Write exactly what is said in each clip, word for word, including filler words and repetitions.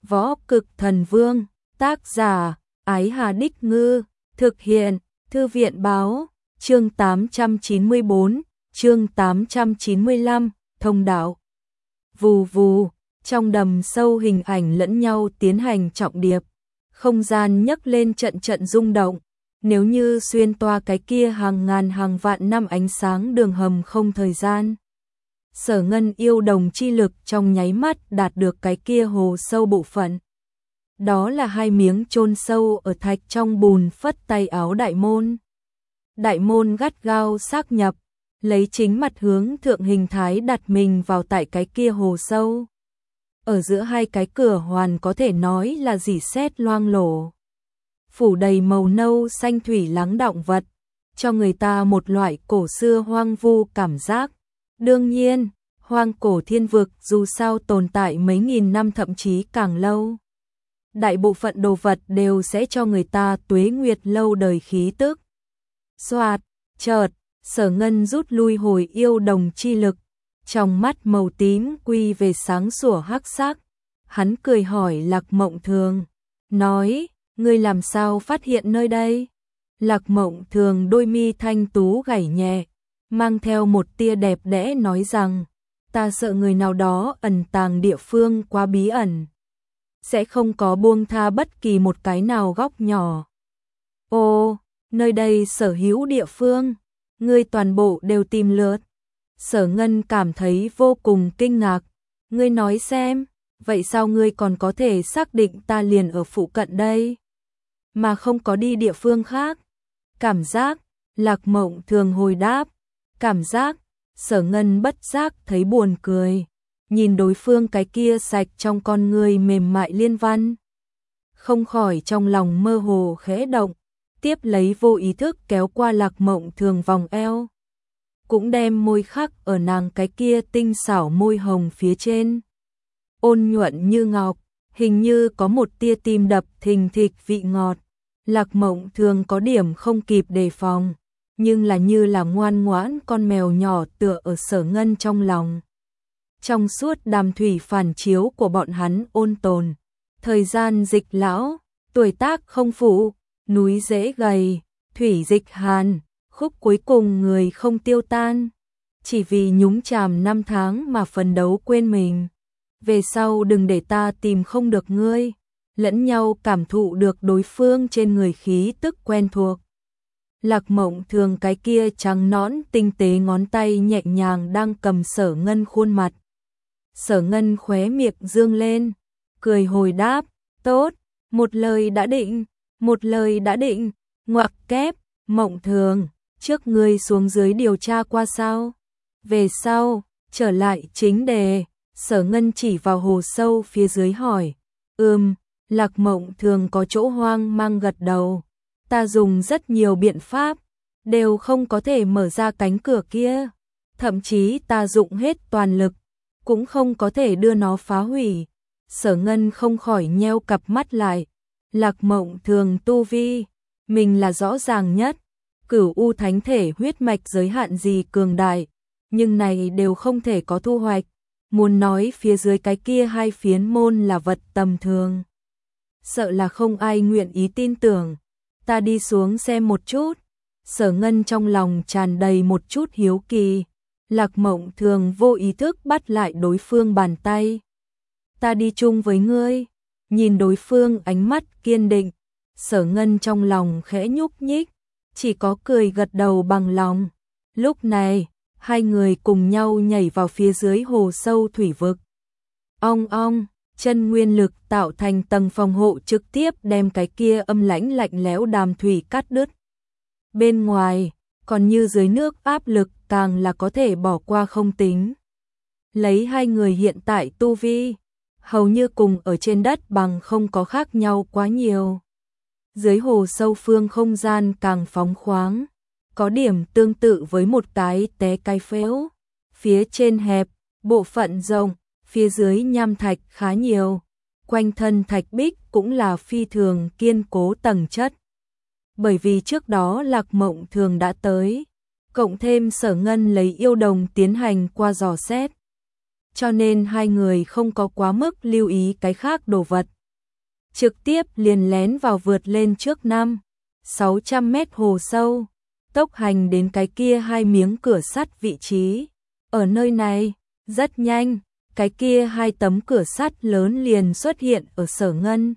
Võ Cực Thần Vương, tác giả, Ái Hà Đích Ngư, thực hiện, Thư viện báo, chương tám trăm chín mươi tư, chương tám trăm chín mươi lăm, thông đạo. Vù vù, trong đầm sâu hình ảnh lẫn nhau tiến hành trọng điệp, không gian nhấc lên trận trận rung động, nếu như xuyên toa cái kia hàng ngàn hàng vạn năm ánh sáng đường hầm không thời gian. Sở Ngân yêu đồng chi lực trong nháy mắt đạt được cái kia hồ sâu bộ phận. Đó là hai miếng chôn sâu ở thạch trong bùn phất tay áo đại môn. Đại môn gắt gao xác nhập, lấy chính mặt hướng thượng hình thái đặt mình vào tại cái kia hồ sâu. Ở giữa hai cái cửa hoàn có thể nói là rỉ sét loang lổ. Phủ đầy màu nâu xanh thủy lắng đọng vật, cho người ta một loại cổ xưa hoang vu cảm giác. Đương nhiên, hoang cổ thiên vực dù sao tồn tại mấy nghìn năm thậm chí càng lâu. Đại bộ phận đồ vật đều sẽ cho người ta tuế nguyệt lâu đời khí tức. Xoạt, chợt, Sở Ngân rút lui hồi yêu đồng chi lực, trong mắt màu tím quy về sáng sủa hắc sắc. Hắn cười hỏi Lạc Mộng Thường, nói, ngươi làm sao phát hiện nơi đây? Lạc Mộng Thường đôi mi thanh tú gảy nhẹ, mang theo một tia đẹp đẽ nói rằng, ta sợ người nào đó ẩn tàng địa phương quá bí ẩn, sẽ không có buông tha bất kỳ một cái nào góc nhỏ. Ô, nơi đây sở hữu địa phương, ngươi toàn bộ đều tìm lượt. Sở Ngân cảm thấy vô cùng kinh ngạc, ngươi nói xem, vậy sao ngươi còn có thể xác định ta liền ở phụ cận đây, mà không có đi địa phương khác? Cảm giác, Lạc Mộng Thường hồi đáp, cảm giác. Sở Ngân bất giác thấy buồn cười, nhìn đối phương cái kia sạch trong con người mềm mại liên văn. Không khỏi trong lòng mơ hồ khẽ động, tiếp lấy vô ý thức kéo qua Lạc Mộng Thường vòng eo, cũng đem môi khắc ở nàng cái kia tinh xảo môi hồng phía trên. Ôn nhuận như ngọc, hình như có một tia tim đập thình thịch vị ngọt. Lạc Mộng Thường có điểm không kịp đề phòng, nhưng là như là ngoan ngoãn con mèo nhỏ tựa ở Sở Ngân trong lòng. Trong suốt đàm thủy phản chiếu của bọn hắn ôn tồn, thời gian dịch lão, tuổi tác không phụ, núi dễ gầy, thủy dịch hàn, khúc cuối cùng người không tiêu tan, chỉ vì nhúng chàm năm tháng mà phấn đấu quên mình. Về sau đừng để ta tìm không được ngươi, lẫn nhau cảm thụ được đối phương trên người khí tức quen thuộc. Lạc Mộng Thường cái kia trắng nõn tinh tế ngón tay nhẹ nhàng đang cầm Sở Ngân khuôn mặt. Sở Ngân khóe miệng dương lên, cười hồi đáp, tốt, một lời đã định, một lời đã định, ngoặc kép, Mộng Thường, trước ngươi xuống dưới điều tra qua sao? Về sau, trở lại chính đề, Sở Ngân chỉ vào hồ sâu phía dưới hỏi, ừm, Lạc Mộng Thường có chỗ hoang mang gật đầu. Ta dùng rất nhiều biện pháp, đều không có thể mở ra cánh cửa kia. Thậm chí ta dụng hết toàn lực, cũng không có thể đưa nó phá hủy. Sở Ngân không khỏi nheo cặp mắt lại. Lạc Mộng Thường tu vi, mình là rõ ràng nhất. Cửu U thánh thể huyết mạch giới hạn gì cường đại, nhưng này đều không thể có thu hoạch. Muốn nói phía dưới cái kia hai phiến môn là vật tầm thường, sợ là không ai nguyện ý tin tưởng. Ta đi xuống xem một chút. Sở Ngân trong lòng tràn đầy một chút hiếu kỳ. Lạc Mộng Thường vô ý thức bắt lại đối phương bàn tay. Ta đi chung với ngươi. Nhìn đối phương ánh mắt kiên định, Sở Ngân trong lòng khẽ nhúc nhích, chỉ có cười gật đầu bằng lòng. Lúc này, hai người cùng nhau nhảy vào phía dưới hồ sâu thủy vực. Ong ong, chân nguyên lực tạo thành tầng phòng hộ trực tiếp đem cái kia âm lãnh lạnh lẽo đàm thủy cắt đứt. Bên ngoài, còn như dưới nước áp lực càng là có thể bỏ qua không tính. Lấy hai người hiện tại tu vi, hầu như cùng ở trên đất bằng không có khác nhau quá nhiều. Dưới hồ sâu phương không gian càng phóng khoáng, có điểm tương tự với một cái té cái phễu. Phía trên hẹp, bộ phận rộng, phía dưới nham thạch khá nhiều, quanh thân thạch bích cũng là phi thường kiên cố tầng chất. Bởi vì trước đó Lạc Mộng Thường đã tới, cộng thêm Sở Ngân lấy yêu đồng tiến hành qua dò xét, cho nên hai người không có quá mức lưu ý cái khác đồ vật. trực tiếp liền lén vào vượt lên trước năm, sáu trăm mét hồ sâu, tốc hành đến cái kia hai miếng cửa sắt vị trí. Ở nơi này, rất nhanh, cái kia hai tấm cửa sắt lớn liền xuất hiện ở Sở Ngân.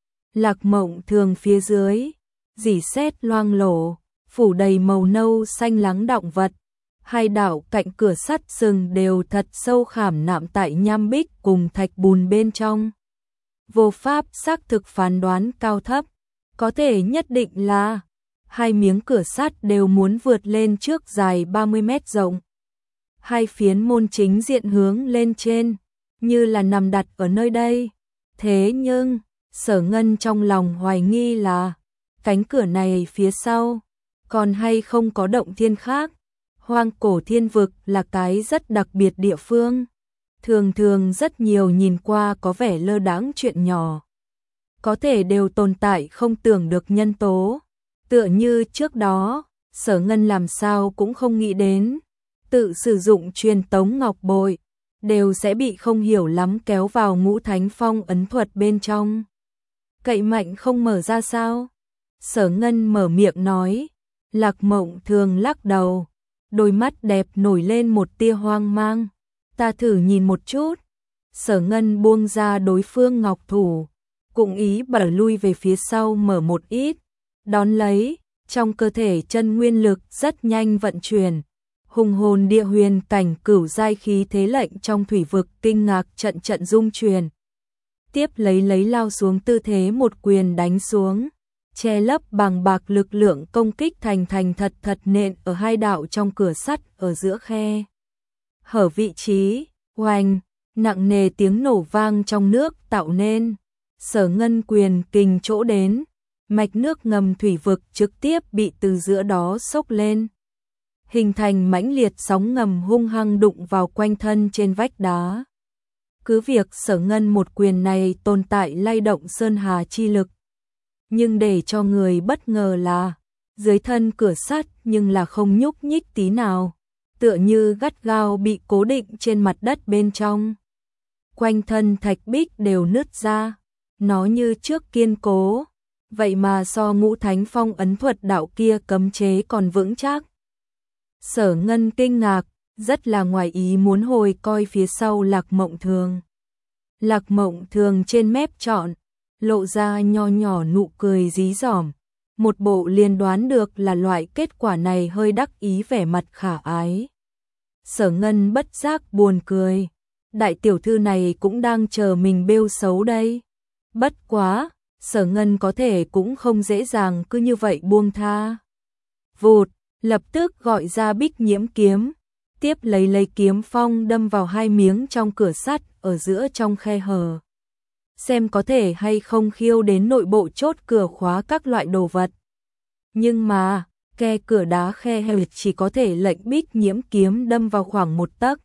Lạc Mộng Thường phía dưới, rỉ sét loang lổ, phủ đầy màu nâu xanh lắng động vật. Hai đạo cạnh cửa sắt sừng đều thật sâu khảm nạm tại nham bích cùng thạch bùn bên trong. Vô pháp xác thực phán đoán cao thấp, có thể nhất định là hai miếng cửa sắt đều muốn vượt lên trước dài ba mươi mét rộng. Hai phiến môn chính diện hướng lên trên, như là nằm đặt ở nơi đây. Thế nhưng, Sở Ngân trong lòng hoài nghi là cánh cửa này phía sau còn hay không có động thiên khác. Hoang cổ thiên vực là cái rất đặc biệt địa phương. Thường thường rất nhiều nhìn qua có vẻ lơ đãng chuyện nhỏ, có thể đều tồn tại không tưởng được nhân tố. Tựa như trước đó, Sở Ngân làm sao cũng không nghĩ đến, tự sử dụng truyền tống ngọc bội, đều sẽ bị không hiểu lắm kéo vào ngũ thánh phong ấn thuật bên trong. Cậy mạnh không mở ra sao? Sở Ngân mở miệng nói. Lạc Mộng Thường lắc đầu, đôi mắt đẹp nổi lên một tia hoang mang. Ta thử nhìn một chút. Sở Ngân buông ra đối phương ngọc thủ, cũng ý bảo lui về phía sau mở một ít. Đón lấy, trong cơ thể chân nguyên lực rất nhanh vận chuyển. Hùng hồn địa huyền cảnh cửu giai khí thế lệnh trong thủy vực kinh ngạc trận trận rung truyền. Tiếp lấy lấy lao xuống tư thế một quyền đánh xuống, che lấp bằng bạc lực lượng công kích thành thành thật thật nện ở hai đạo trong cửa sắt ở giữa khe. Hở vị trí, oanh, nặng nề tiếng nổ vang trong nước tạo nên. Sở Ngân quyền kình chỗ đến, mạch nước ngầm thủy vực trực tiếp bị từ giữa đó xốc lên, hình thành mãnh liệt sóng ngầm hung hăng đụng vào quanh thân trên vách đá. Cứ việc Sở Ngân một quyền này tồn tại lay động sơn hà chi lực, nhưng để cho người bất ngờ là dưới thân cửa sắt nhưng là không nhúc nhích tí nào, tựa như gắt gao bị cố định trên mặt đất bên trong. Quanh thân thạch bích đều nứt ra, nó như trước kiên cố, vậy mà so ngũ thánh phong ấn thuật đạo kia cấm chế còn vững chắc. Sở Ngân kinh ngạc, rất là ngoài ý muốn hồi coi phía sau Lạc Mộng Thường. Lạc Mộng Thường trên mép trọn, lộ ra nho nhỏ nụ cười dí dỏm, một bộ liền đoán được là loại kết quả này hơi đắc ý vẻ mặt khả ái. Sở Ngân bất giác buồn cười, đại tiểu thư này cũng đang chờ mình bêu xấu đây. Bất quá, Sở Ngân có thể cũng không dễ dàng cứ như vậy buông tha. Vụt, lập tức gọi ra Bích Nhiễm kiếm, tiếp lấy lấy kiếm phong đâm vào hai miếng trong cửa sắt ở giữa trong khe hở. Xem có thể hay không khiêu đến nội bộ chốt cửa khóa các loại đồ vật. Nhưng mà, khe cửa đá khe hở chỉ có thể lệnh Bích Nhiễm kiếm đâm vào khoảng một tấc.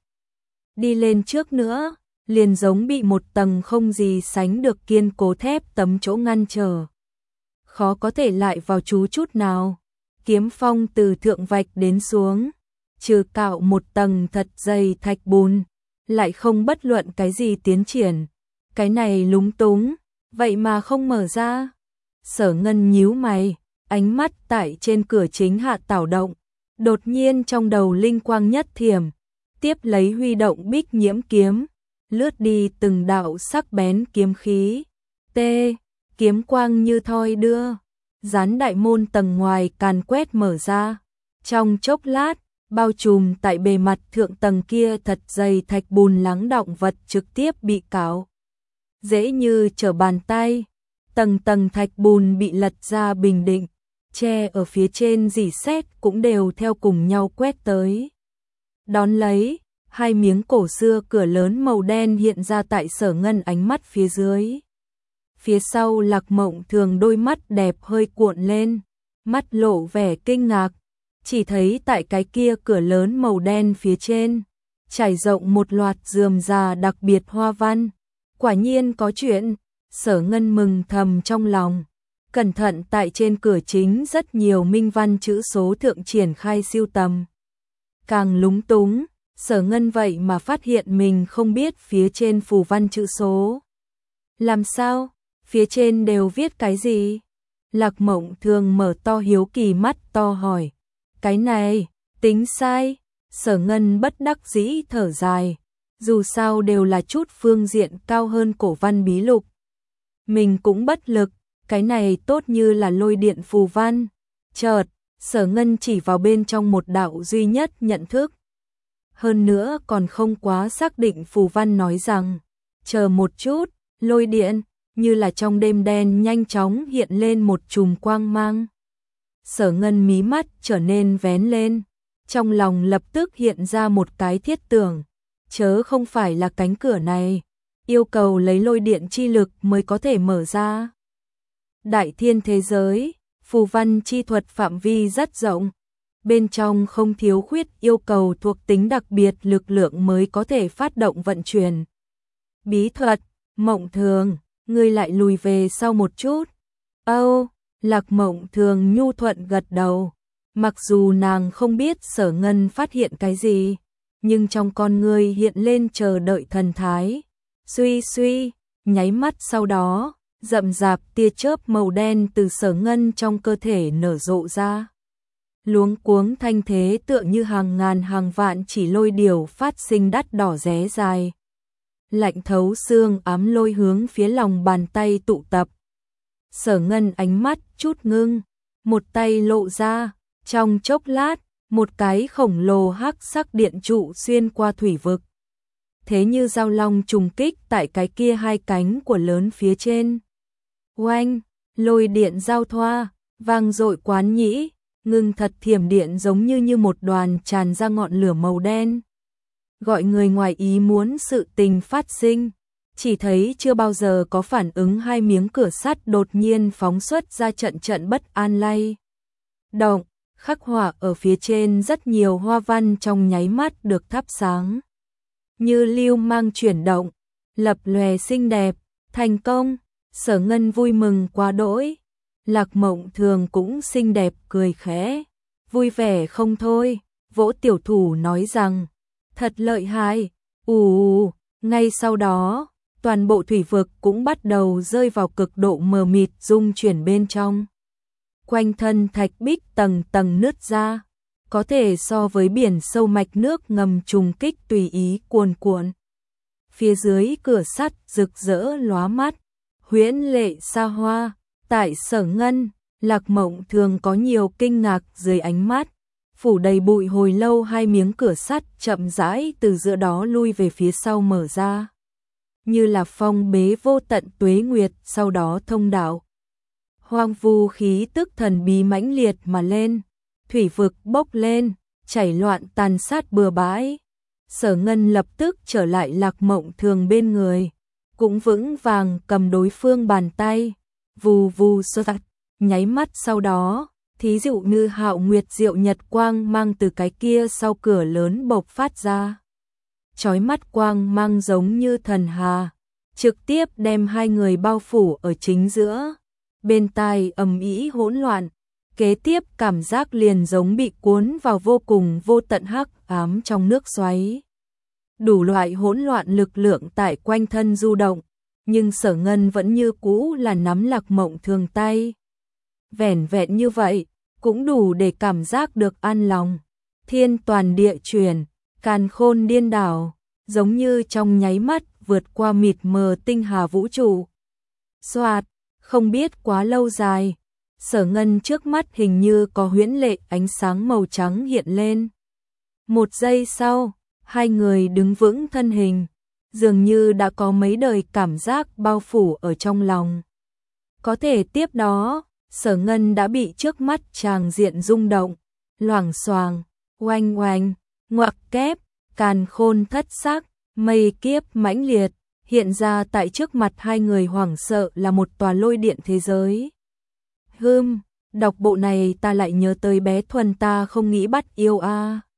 Đi lên trước nữa, liền giống bị một tầng không gì sánh được kiên cố thép tấm chỗ ngăn trở. Khó có thể lại vào chú chút nào. Kiếm phong từ thượng vạch đến xuống, trừ cạo một tầng thật dày thạch bùn, lại không bất luận cái gì tiến triển. Cái này lúng túng, vậy mà không mở ra. Sở Ngân nhíu mày, ánh mắt tại trên cửa chính hạ tảo động, đột nhiên trong đầu linh quang nhất thiểm, tiếp lấy huy động Bích Nhiễm kiếm, lướt đi từng đạo sắc bén kiếm khí. T, kiếm quang như thoi đưa, dán đại môn tầng ngoài càn quét mở ra. Trong chốc lát, bao trùm tại bề mặt thượng tầng kia thật dày thạch bùn lắng động vật trực tiếp bị cạo. Dễ như trở bàn tay, tầng tầng thạch bùn bị lật ra bình định, che ở phía trên rỉ sét cũng đều theo cùng nhau quét tới. Đón lấy, hai miếng cổ xưa cửa lớn màu đen hiện ra tại Sở Ngân ánh mắt phía dưới. Phía sau Lạc Mộng Thường đôi mắt đẹp hơi cuộn lên, mắt lộ vẻ kinh ngạc, chỉ thấy tại cái kia cửa lớn màu đen phía trên, trải rộng một loạt rườm rà đặc biệt hoa văn. Quả nhiên có chuyện, Sở Ngân mừng thầm trong lòng, cẩn thận tại trên cửa chính rất nhiều minh văn chữ số thượng triển khai siêu tầm. Càng lúng túng, Sở Ngân vậy mà phát hiện mình không biết phía trên phù văn chữ số. Làm sao? Phía trên đều viết cái gì? Lạc Mộng Thường mở to hiếu kỳ mắt to hỏi. Cái này, tính sai. Sở Ngân bất đắc dĩ thở dài. Dù sao đều là chút phương diện cao hơn cổ văn bí lục. Mình cũng bất lực, cái này tốt như là lôi điện phù văn. Chợt, Sở Ngân chỉ vào bên trong một đạo duy nhất nhận thức. Hơn nữa còn không quá xác định phù văn nói rằng, chờ một chút, lôi điện, như là trong đêm đen nhanh chóng hiện lên một chùm quang mang. Sở Ngân mí mắt trở nên vén lên, trong lòng lập tức hiện ra một cái thiết tưởng, chớ không phải là cánh cửa này, yêu cầu lấy lôi điện chi lực mới có thể mở ra. Đại thiên thế giới, phù văn chi thuật phạm vi rất rộng, bên trong không thiếu khuyết yêu cầu thuộc tính đặc biệt lực lượng mới có thể phát động vận chuyển. Bí thuật, Mộng Thường, ngươi lại lùi về sau một chút. Âu, Lạc Mộng Thường nhu thuận gật đầu, mặc dù nàng không biết Sở Ngân phát hiện cái gì, nhưng trong con ngươi hiện lên chờ đợi thần thái. Suy suy, nháy mắt sau đó, rậm rạp tia chớp màu đen từ Sở Ngân trong cơ thể nở rộ ra. Luống cuống thanh thế tựa như hàng ngàn hàng vạn chỉ lôi điểu phát sinh đắt đỏ ré dài. Lạnh thấu xương ám lôi hướng phía lòng bàn tay tụ tập. Sở Ngân ánh mắt chút ngưng, một tay lộ ra, trong chốc lát, một cái khổng lồ hắc sắc điện trụ xuyên qua thủy vực. Thế như dao long trùng kích tại cái kia hai cánh của lớn phía trên. Oanh, lôi điện giao thoa, vang dội quán nhĩ, ngưng thật thiểm điện giống như như một đoàn tràn ra ngọn lửa màu đen. Gọi người ngoài ý muốn sự tình phát sinh, chỉ thấy chưa bao giờ có phản ứng hai miếng cửa sắt đột nhiên phóng xuất ra trận trận bất an lay động, khắc họa ở phía trên rất nhiều hoa văn trong nháy mắt được thắp sáng. Như lưu mang chuyển động, lập lòe xinh đẹp, thành công, Sở Ngân vui mừng quá đỗi. Lạc Mộng Thường cũng xinh đẹp cười khẽ, vui vẻ không thôi, vỗ tiểu thủ nói rằng, thật lợi hại, ù, ngay sau đó, toàn bộ thủy vực cũng bắt đầu rơi vào cực độ mờ mịt rung chuyển bên trong. Quanh thân thạch bích tầng tầng nứt ra, có thể so với biển sâu mạch nước ngầm trùng kích tùy ý cuồn cuộn. Phía dưới cửa sắt rực rỡ lóa mắt, huyễn lệ xa hoa, tại Sở Ngân, Lạc Mộng Thường có nhiều kinh ngạc dưới ánh mắt, phủ đầy bụi hồi lâu hai miếng cửa sắt chậm rãi từ giữa đó lui về phía sau mở ra. Như là phong bế vô tận tuế nguyệt sau đó thông đạo. Hoang vu khí tức thần bí mãnh liệt mà lên, thủy vực bốc lên, chảy loạn tàn sát bừa bãi. Sở Ngân lập tức trở lại Lạc Mộng Thường bên người, cũng vững vàng cầm đối phương bàn tay, vù vù sơ tắt, nháy mắt sau đó, thí dụ như hạo nguyệt diệu nhật quang mang từ cái kia sau cửa lớn bộc phát ra. Chói mắt quang mang giống như thần hà, trực tiếp đem hai người bao phủ ở chính giữa. Bên tai ầm ĩ hỗn loạn, kế tiếp cảm giác liền giống bị cuốn vào vô cùng vô tận hắc ám trong nước xoáy. Đủ loại hỗn loạn lực lượng tại quanh thân du động, nhưng Sở Ngân vẫn như cũ là nắm Lạc Mộng Thường tay. Vẻn vẹn như vậy, cũng đủ để cảm giác được an lòng. Thiên toàn địa chuyển, càn khôn điên đảo, giống như trong nháy mắt vượt qua mịt mờ tinh hà vũ trụ. Xoạt, không biết quá lâu dài, Sở Ngân trước mắt hình như có huyễn lệ ánh sáng màu trắng hiện lên. Một giây sau, hai người đứng vững thân hình, dường như đã có mấy đời cảm giác bao phủ ở trong lòng. Có thể tiếp đó, Sở Ngân đã bị trước mắt tràng diện rung động, loảng xoảng, oanh oanh, ngoặc kép, càn khôn thất sắc, mây kiếp mãnh liệt, hiện ra tại trước mặt hai người hoảng sợ là một tòa lôi điện thế giới. Hừm, đọc bộ này ta lại nhớ tới bé Thuần ta không nghĩ bắt yêu a.